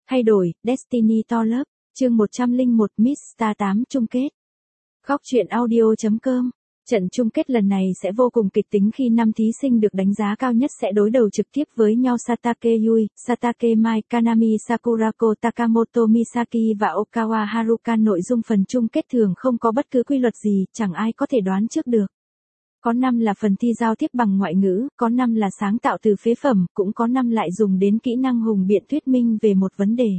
Thay đổi, Destiny to lớp, chương 101 Miss Star 8 chung kết. Góc truyện audio.com. Trận chung kết lần này sẽ vô cùng kịch tính khi 5 thí sinh được đánh giá cao nhất sẽ đối đầu trực tiếp với nhau. Satake Yui, Satake Mai, Kanami Sakurako, Takamoto Misaki và Okawa Haruka. Nội dung phần chung kết thường không có bất cứ quy luật gì, chẳng ai có thể đoán trước được. Có năm là phần thi giao tiếp bằng ngoại ngữ, có năm là sáng tạo từ phế phẩm, cũng có năm lại dùng đến kỹ năng hùng biện thuyết minh về một vấn đề.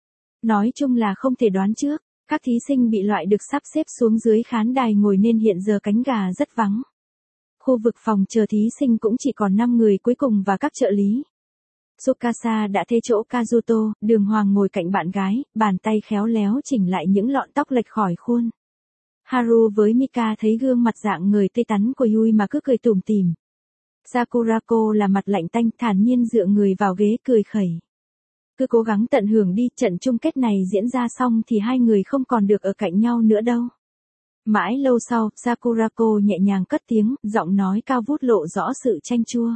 Nói chung là không thể đoán trước. Các thí sinh bị loại được sắp xếp xuống dưới khán đài ngồi nên hiện giờ cánh gà rất vắng. Khu vực phòng chờ thí sinh cũng chỉ còn 5 người cuối cùng và các trợ lý. Tsukasa đã thế chỗ Kazuto, Đường Hoàng ngồi cạnh bạn gái, bàn tay khéo léo chỉnh lại những lọn tóc lệch khỏi khuôn. Haru với Mika thấy gương mặt dạng người tươi tắn của Yui mà cứ cười tủm tỉm. Sakurako là mặt lạnh tanh thản nhiên dựa người vào ghế cười khẩy. Cứ cố gắng tận hưởng đi, trận chung kết này diễn ra xong thì hai người không còn được ở cạnh nhau nữa đâu. Mãi lâu sau, Sakurako nhẹ nhàng cất tiếng, giọng nói cao vút lộ rõ sự chanh chua.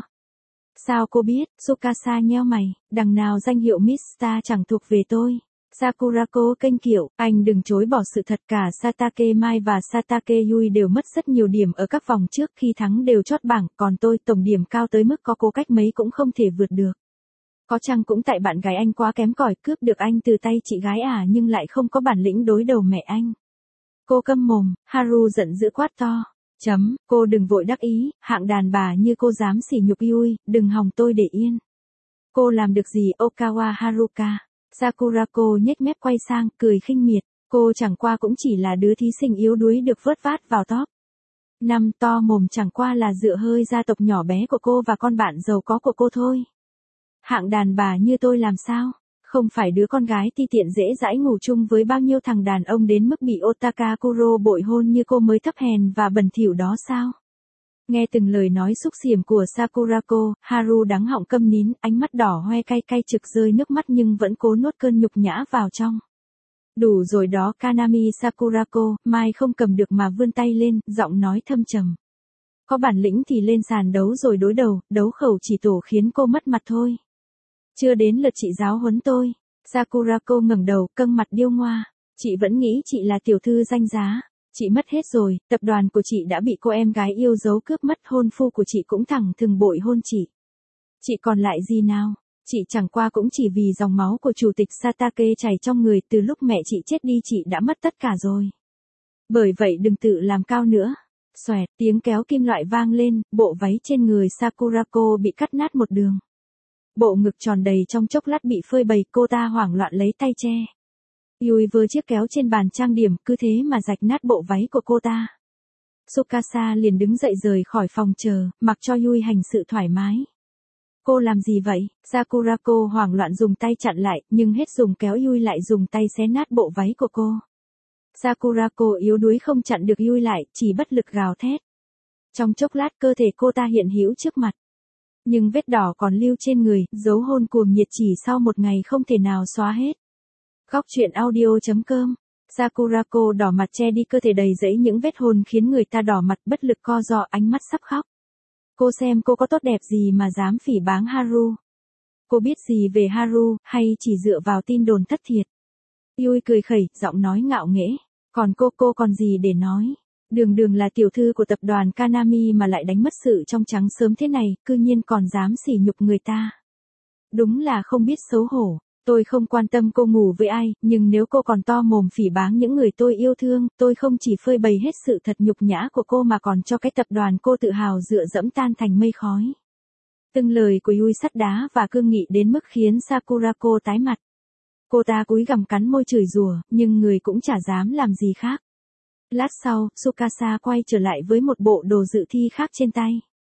Sao cô biết? Tsukasa nheo mày, đằng nào danh hiệu Miss Star chẳng thuộc về tôi. Sakurako kênh kiệu, anh đừng chối bỏ sự thật, cả Satake Mai và Satake Yui đều mất rất nhiều điểm ở các vòng trước, khi thắng đều chót bảng, còn tôi tổng điểm cao tới mức có cố cách mấy cũng không thể vượt được. Có chăng cũng tại bạn gái anh quá kém cỏi, cướp được anh từ tay chị gái nhưng lại không có bản lĩnh đối đầu mẹ anh. Cô câm mồm, Haru giận dữ quát to. Cô đừng vội đắc ý, hạng đàn bà như cô dám sỉ nhục Yui, đừng hòng tôi để yên. Cô làm được gì Okawa Haruka? Sakurako nhếch mép quay sang, cười khinh miệt. Cô chẳng qua cũng chỉ là đứa thí sinh yếu đuối được vớt vát vào top. Năm to mồm chẳng qua là dựa hơi gia tộc nhỏ bé của cô và con bạn giàu có của cô thôi. Hạng đàn bà như tôi làm sao? Không phải đứa con gái ti tiện dễ dãi ngủ chung với bao nhiêu thằng đàn ông đến mức bị Otaka Kuro bội hôn như cô mới thấp hèn và bẩn thỉu đó sao? Nghe từng lời nói xúc xỉm của Sakurako, Haru đắng họng câm nín, ánh mắt đỏ hoe cay cay trực rơi nước mắt nhưng vẫn cố nuốt cơn nhục nhã vào trong. Đủ rồi đó Kanami Sakurako, Mai không cầm được mà vươn tay lên, giọng nói thâm trầm. Có bản lĩnh thì lên sàn đấu rồi đối đầu, đấu khẩu chỉ tổ khiến cô mất mặt thôi. Chưa đến lượt chị giáo huấn tôi. Sakurako ngẩng đầu, căng mặt điêu ngoa. Chị vẫn nghĩ chị là tiểu thư danh giá. Chị mất hết rồi, tập đoàn của chị đã bị cô em gái yêu dấu cướp mất, hôn phu của chị cũng thẳng thừng bội hôn chị. Chị còn lại gì nào? Chị chẳng qua cũng chỉ vì dòng máu của chủ tịch Satake chảy trong người, từ lúc mẹ chị chết đi chị đã mất tất cả rồi. Bởi vậy đừng tự làm cao nữa. Xoẹt, tiếng kéo kim loại vang lên, bộ váy trên người Sakurako bị cắt nát một đường. Bộ ngực tròn đầy trong chốc lát bị phơi bày, cô ta hoảng loạn lấy tay che. Yui vơ chiếc kéo trên bàn trang điểm, cứ thế mà rạch nát bộ váy của cô ta. Tsukasa liền đứng dậy rời khỏi phòng chờ, mặc cho Yui hành sự thoải mái. Cô làm gì vậy? Sakurako hoảng loạn dùng tay chặn lại, nhưng hết dùng kéo Yui lại dùng tay xé nát bộ váy của cô. Sakurako yếu đuối không chặn được Yui lại, chỉ bất lực gào thét. Trong chốc lát cơ thể cô ta hiện hữu trước mặt. Nhưng vết đỏ còn lưu trên người, dấu hôn cuồng nhiệt chỉ sau một ngày không thể nào xóa hết. Góc truyện audio.com. Sakurako đỏ mặt che đi cơ thể đầy rẫy những vết hôn khiến người ta đỏ mặt, bất lực co ro, ánh mắt sắp khóc. Cô xem cô có tốt đẹp gì mà dám phỉ báng Haru? Cô biết gì về Haru, hay chỉ dựa vào tin đồn thất thiệt? Yui cười khẩy, giọng nói ngạo nghễ. Còn cô còn gì để nói? Đường là tiểu thư của tập đoàn Kanami mà lại đánh mất sự trong trắng sớm thế này, cư nhiên còn dám sỉ nhục người ta. Đúng là không biết xấu hổ. Tôi không quan tâm cô ngủ với ai, nhưng nếu cô còn to mồm phỉ báng những người tôi yêu thương, tôi không chỉ phơi bày hết sự thật nhục nhã của cô mà còn cho cái tập đoàn cô tự hào dựa dẫm tan thành mây khói. Từng lời của Yui sắt đá và cương nghị đến mức khiến Sakurako tái mặt. Cô ta cúi gằm cắn môi chửi rủa, nhưng người cũng chả dám làm gì khác. Lát sau, Tsukasa quay trở lại với một bộ đồ dự thi khác trên tay.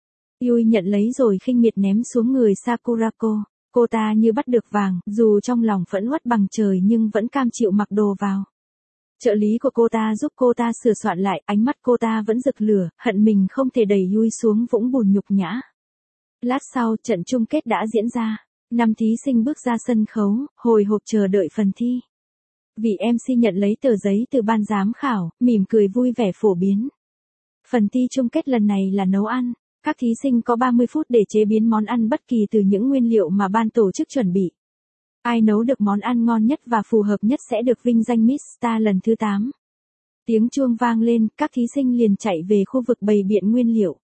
Yui nhận lấy rồi khinh miệt ném xuống người Sakurako. Cô ta như bắt được vàng, dù trong lòng phẫn uất bằng trời nhưng vẫn cam chịu mặc đồ vào. Trợ lý của cô ta giúp cô ta sửa soạn lại, ánh mắt cô ta vẫn rực lửa, hận mình không thể đẩy Yui xuống vũng bùn nhục nhã. Lát sau, trận chung kết đã diễn ra. 5 thí sinh bước ra sân khấu, hồi hộp chờ đợi phần thi. Vị MC nhận lấy tờ giấy từ ban giám khảo, mỉm cười vui vẻ phổ biến. Phần thi chung kết lần này là nấu ăn. Các thí sinh có 30 phút để chế biến món ăn bất kỳ từ những nguyên liệu mà ban tổ chức chuẩn bị. Ai nấu được món ăn ngon nhất và phù hợp nhất sẽ được vinh danh Miss Star lần thứ 8. Tiếng chuông vang lên, các thí sinh liền chạy về khu vực bày biện nguyên liệu.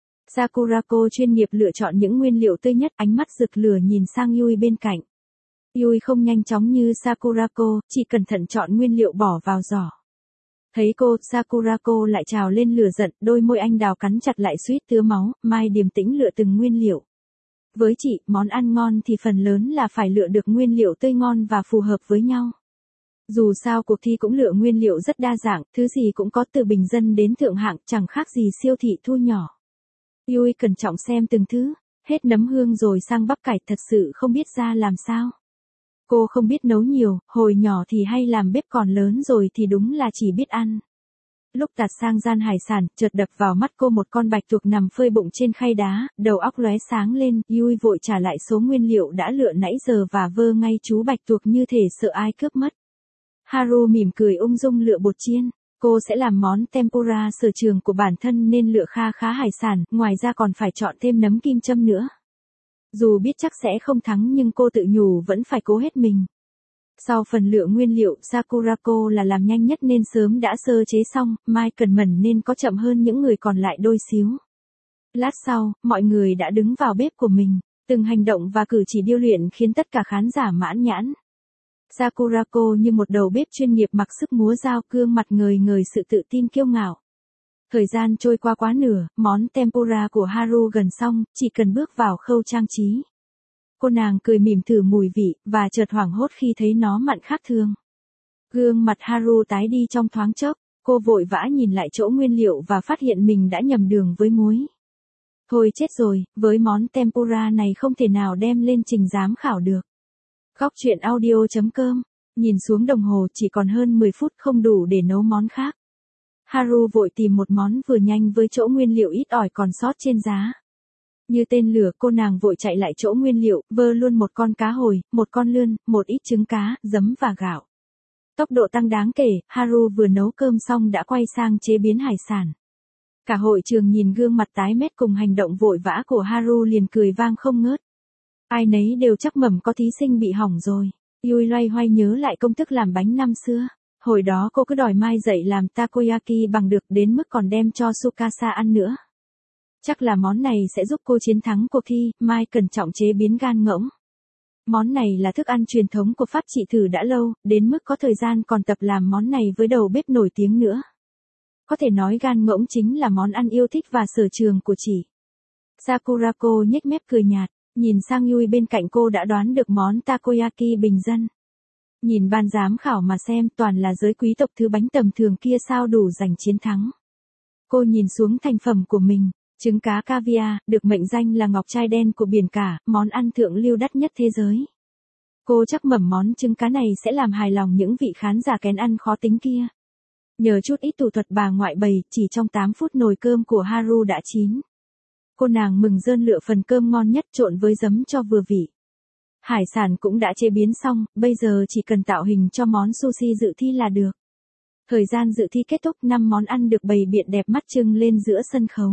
Sakurako chuyên nghiệp lựa chọn những nguyên liệu tươi nhất, ánh mắt rực lửa nhìn sang Yui bên cạnh. Yui không nhanh chóng như Sakurako, chỉ cẩn thận chọn nguyên liệu bỏ vào giỏ. Thấy cô, Sakurako lại trào lên lửa giận, đôi môi anh đào cắn chặt lại suýt tứa máu, Mai điềm tĩnh lựa từng nguyên liệu. Với chị, món ăn ngon thì phần lớn là phải lựa được nguyên liệu tươi ngon và phù hợp với nhau. Dù sao cuộc thi cũng lựa nguyên liệu rất đa dạng, thứ gì cũng có từ bình dân đến thượng hạng, chẳng khác gì siêu thị thu nhỏ. Yui cẩn trọng xem từng thứ, hết nấm hương rồi sang bắp cải, thật sự không biết ra làm sao. Cô không biết nấu nhiều, hồi nhỏ thì hay làm bếp, còn lớn rồi thì đúng là chỉ biết ăn. Lúc tạt sang gian hải sản, chợt đập vào mắt cô một con bạch tuộc nằm phơi bụng trên khay đá, đầu óc lóe sáng lên, Yui vội trả lại số nguyên liệu đã lựa nãy giờ và vơ ngay chú bạch tuộc như thể sợ ai cướp mất. Haru mỉm cười ung dung lựa bột chiên. Cô sẽ làm món tempura sở trường của bản thân nên lựa kha khá hải sản, ngoài ra còn phải chọn thêm nấm kim châm nữa. Dù biết chắc sẽ không thắng nhưng cô tự nhủ vẫn phải cố hết mình. Sau phần lựa nguyên liệu, Sakurako là làm nhanh nhất nên sớm đã sơ chế xong, Mai cần mẫn nên có chậm hơn những người còn lại đôi xíu. Lát sau, mọi người đã đứng vào bếp của mình, từng hành động và cử chỉ điêu luyện khiến tất cả khán giả mãn nhãn. Sakurako như một đầu bếp chuyên nghiệp mặc sức múa dao, gương mặt ngời ngời sự tự tin kiêu ngạo. Thời gian trôi qua quá nửa, món tempura của Haru gần xong, chỉ cần bước vào khâu trang trí. Cô nàng cười mỉm thử mùi vị, và chợt hoảng hốt khi thấy nó mặn khác thường. Gương mặt Haru tái đi trong thoáng chốc, cô vội vã nhìn lại chỗ nguyên liệu và phát hiện mình đã nhầm đường với muối. Thôi chết rồi, với món tempura này không thể nào đem lên trình giám khảo được. Góc truyện audio.com, nhìn xuống đồng hồ chỉ còn hơn 10 phút không đủ để nấu món khác. Haru vội tìm một món vừa nhanh với chỗ nguyên liệu ít ỏi còn sót trên giá. Như tên lửa, cô nàng vội chạy lại chỗ nguyên liệu, vơ luôn một con cá hồi, một con lươn, một ít trứng cá, giấm và gạo. Tốc độ tăng đáng kể, Haru vừa nấu cơm xong đã quay sang chế biến hải sản. Cả hội trường nhìn gương mặt tái mét cùng hành động vội vã của Haru liền cười vang không ngớt. Ai nấy đều chắc mẩm có thí sinh bị hỏng rồi. Yui loay hoay nhớ lại công thức làm bánh năm xưa. Hồi đó cô cứ đòi Mai dạy làm takoyaki bằng được đến mức còn đem cho Tsukasa ăn nữa. Chắc là món này sẽ giúp cô chiến thắng cuộc thi, Mai cẩn trọng chế biến gan ngỗng. Món này là thức ăn truyền thống của Pháp, chị thử đã lâu, đến mức có thời gian còn tập làm món này với đầu bếp nổi tiếng nữa. Có thể nói gan ngỗng chính là món ăn yêu thích và sở trường của chị. Sakurako nhếch mép cười nhạt, nhìn sang Yui bên cạnh, cô đã đoán được món takoyaki bình dân. Nhìn ban giám khảo mà xem, toàn là giới quý tộc, thứ bánh tầm thường kia sao đủ giành chiến thắng. Cô nhìn xuống thành phẩm của mình, trứng cá caviar, được mệnh danh là ngọc trai đen của biển cả, món ăn thượng lưu đắt nhất thế giới. Cô chắc mẩm món trứng cá này sẽ làm hài lòng những vị khán giả kén ăn khó tính kia. Nhờ chút ít thủ thuật bà ngoại bày, chỉ trong 8 phút nồi cơm của Haru đã chín. Cô nàng mừng rơn lựa phần cơm ngon nhất trộn với giấm cho vừa vị. Hải sản cũng đã chế biến xong, bây giờ chỉ cần tạo hình cho món sushi dự thi là được. Thời gian dự thi kết thúc, 5 món ăn được bày biện đẹp mắt trưng lên giữa sân khấu.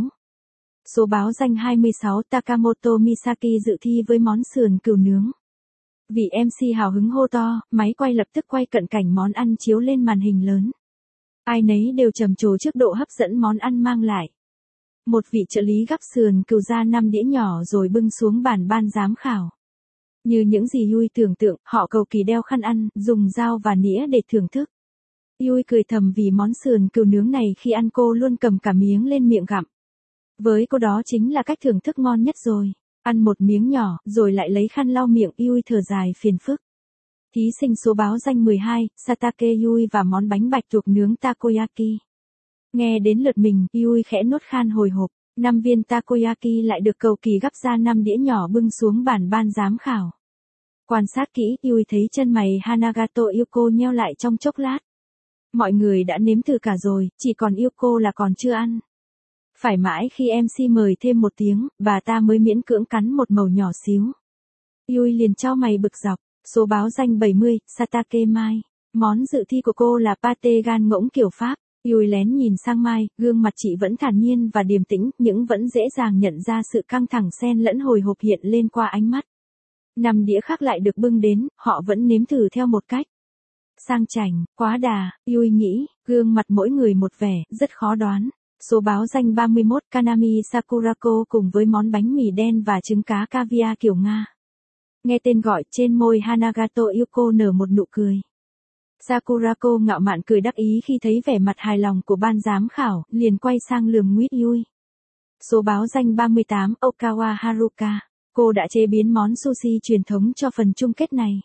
Số báo danh 26 Takamoto Misaki dự thi với món sườn cừu nướng. Vị MC hào hứng hô to, máy quay lập tức quay cận cảnh món ăn chiếu lên màn hình lớn. Ai nấy đều trầm trồ trước độ hấp dẫn món ăn mang lại. Một vị trợ lý gắp sườn cừu ra 5 đĩa nhỏ rồi bưng xuống bàn ban giám khảo. Như những gì Yui tưởng tượng, họ cầu kỳ đeo khăn ăn, dùng dao và nĩa để thưởng thức. Yui cười thầm vì món sườn cừu nướng này khi ăn cô luôn cầm cả miếng lên miệng gặm. Với cô đó chính là cách thưởng thức ngon nhất rồi. Ăn một miếng nhỏ, rồi lại lấy khăn lau miệng, Yui thở dài phiền phức. Thí sinh số báo danh 12, Satake Yui và món bánh bạch tuộc nướng takoyaki. Nghe đến lượt mình, Yui khẽ nuốt khan hồi hộp. 5 viên takoyaki lại được cầu kỳ gắp ra 5 đĩa nhỏ bưng xuống bàn ban giám khảo. Quan sát kỹ, Yui thấy chân mày Hanagato Yuko nheo lại trong chốc lát. Mọi người đã nếm thử cả rồi, chỉ còn Yuko là còn chưa ăn. Phải mãi khi MC mời thêm một tiếng, bà ta mới miễn cưỡng cắn một mẩu nhỏ xíu. Yui liền chau mày bực dọc. Số báo danh 70, Satake Mai. Món dự thi của cô là pate gan ngỗng kiểu Pháp. Yui lén nhìn sang Mai, gương mặt chị vẫn thản nhiên và điềm tĩnh, nhưng vẫn dễ dàng nhận ra sự căng thẳng xen lẫn hồi hộp hiện lên qua ánh mắt. 5 đĩa khác lại được bưng đến, họ vẫn nếm thử theo một cách sang chảnh, quá đà, Yui nghĩ, gương mặt mỗi người một vẻ, rất khó đoán. Số báo danh 31 Kanami Sakurako cùng với món bánh mì đen và trứng cá caviar kiểu Nga. Nghe tên gọi, trên môi Hanagato Yuko nở một nụ cười. Sakurako ngạo mạn cười đắc ý khi thấy vẻ mặt hài lòng của ban giám khảo, liền quay sang lườm nguýt Yui. Số báo danh 38 Okawa Haruka. Cô đã chế biến món sushi truyền thống cho phần chung kết này.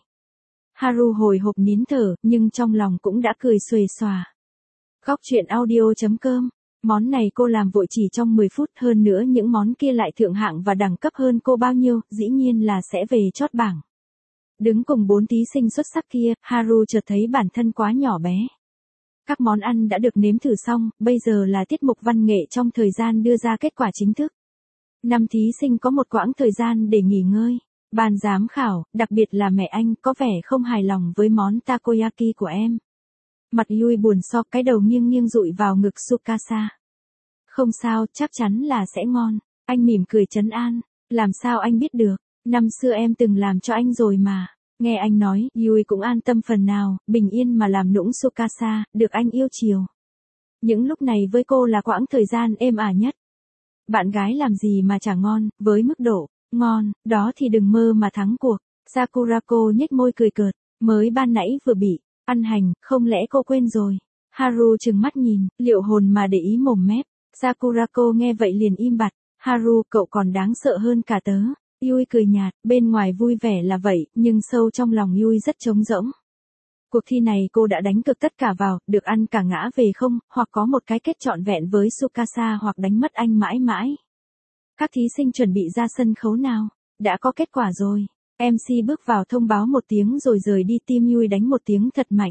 Haru hồi hộp nín thở, nhưng trong lòng cũng đã cười xuề xòa. Góc truyện audio.com. Món này cô làm vội chỉ trong 10 phút, hơn nữa những món kia lại thượng hạng và đẳng cấp hơn cô bao nhiêu, dĩ nhiên là sẽ về chót bảng. Đứng cùng 4 thí sinh xuất sắc kia, Haru chợt thấy bản thân quá nhỏ bé. Các món ăn đã được nếm thử xong, bây giờ là tiết mục văn nghệ trong thời gian đưa ra kết quả chính thức. 5 thí sinh có một quãng thời gian để nghỉ ngơi. Ban giám khảo, đặc biệt là mẹ anh, có vẻ không hài lòng với món takoyaki của em. Mặt Yui buồn so, cái đầu nghiêng nghiêng dụi vào ngực Tsukasa. Không sao, chắc chắn là sẽ ngon. Anh mỉm cười trấn an. Làm sao anh biết được, năm xưa em từng làm cho anh rồi mà. Nghe anh nói, Yui cũng an tâm phần nào, bình yên mà làm nũng Tsukasa, được anh yêu chiều. Những lúc này với cô là quãng thời gian êm ả nhất. Bạn gái làm gì mà chả ngon, với mức độ ngon, đó thì đừng mơ mà thắng cuộc. Sakurako nhếch môi cười cợt, mới ban nãy vừa bị ăn hành, không lẽ cô quên rồi. Haru trừng mắt nhìn, liệu hồn mà để ý mồm mép. Sakurako nghe vậy liền im bặt. Haru, cậu còn đáng sợ hơn cả tớ. Yui cười nhạt, bên ngoài vui vẻ là vậy, nhưng sâu trong lòng Yui rất trống rỗng. Cuộc thi này cô đã đánh cược tất cả vào, được ăn cả ngã về không, hoặc có một cái kết trọn vẹn với Tsukasa hoặc đánh mất anh mãi mãi. Các thí sinh chuẩn bị ra sân khấu nào? Đã có kết quả rồi. MC bước vào thông báo một tiếng rồi rời đi, tim Yui đánh một tiếng thật mạnh.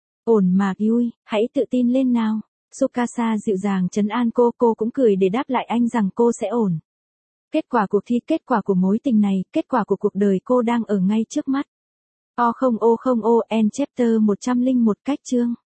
Ổn mà Yui, hãy tự tin lên nào. Tsukasa dịu dàng trấn an cô cũng cười để đáp lại anh rằng cô sẽ ổn. Kết quả cuộc thi, kết quả của mối tình này, kết quả của cuộc đời cô đang ở ngay trước mắt. O không O N chapter 101 cách chương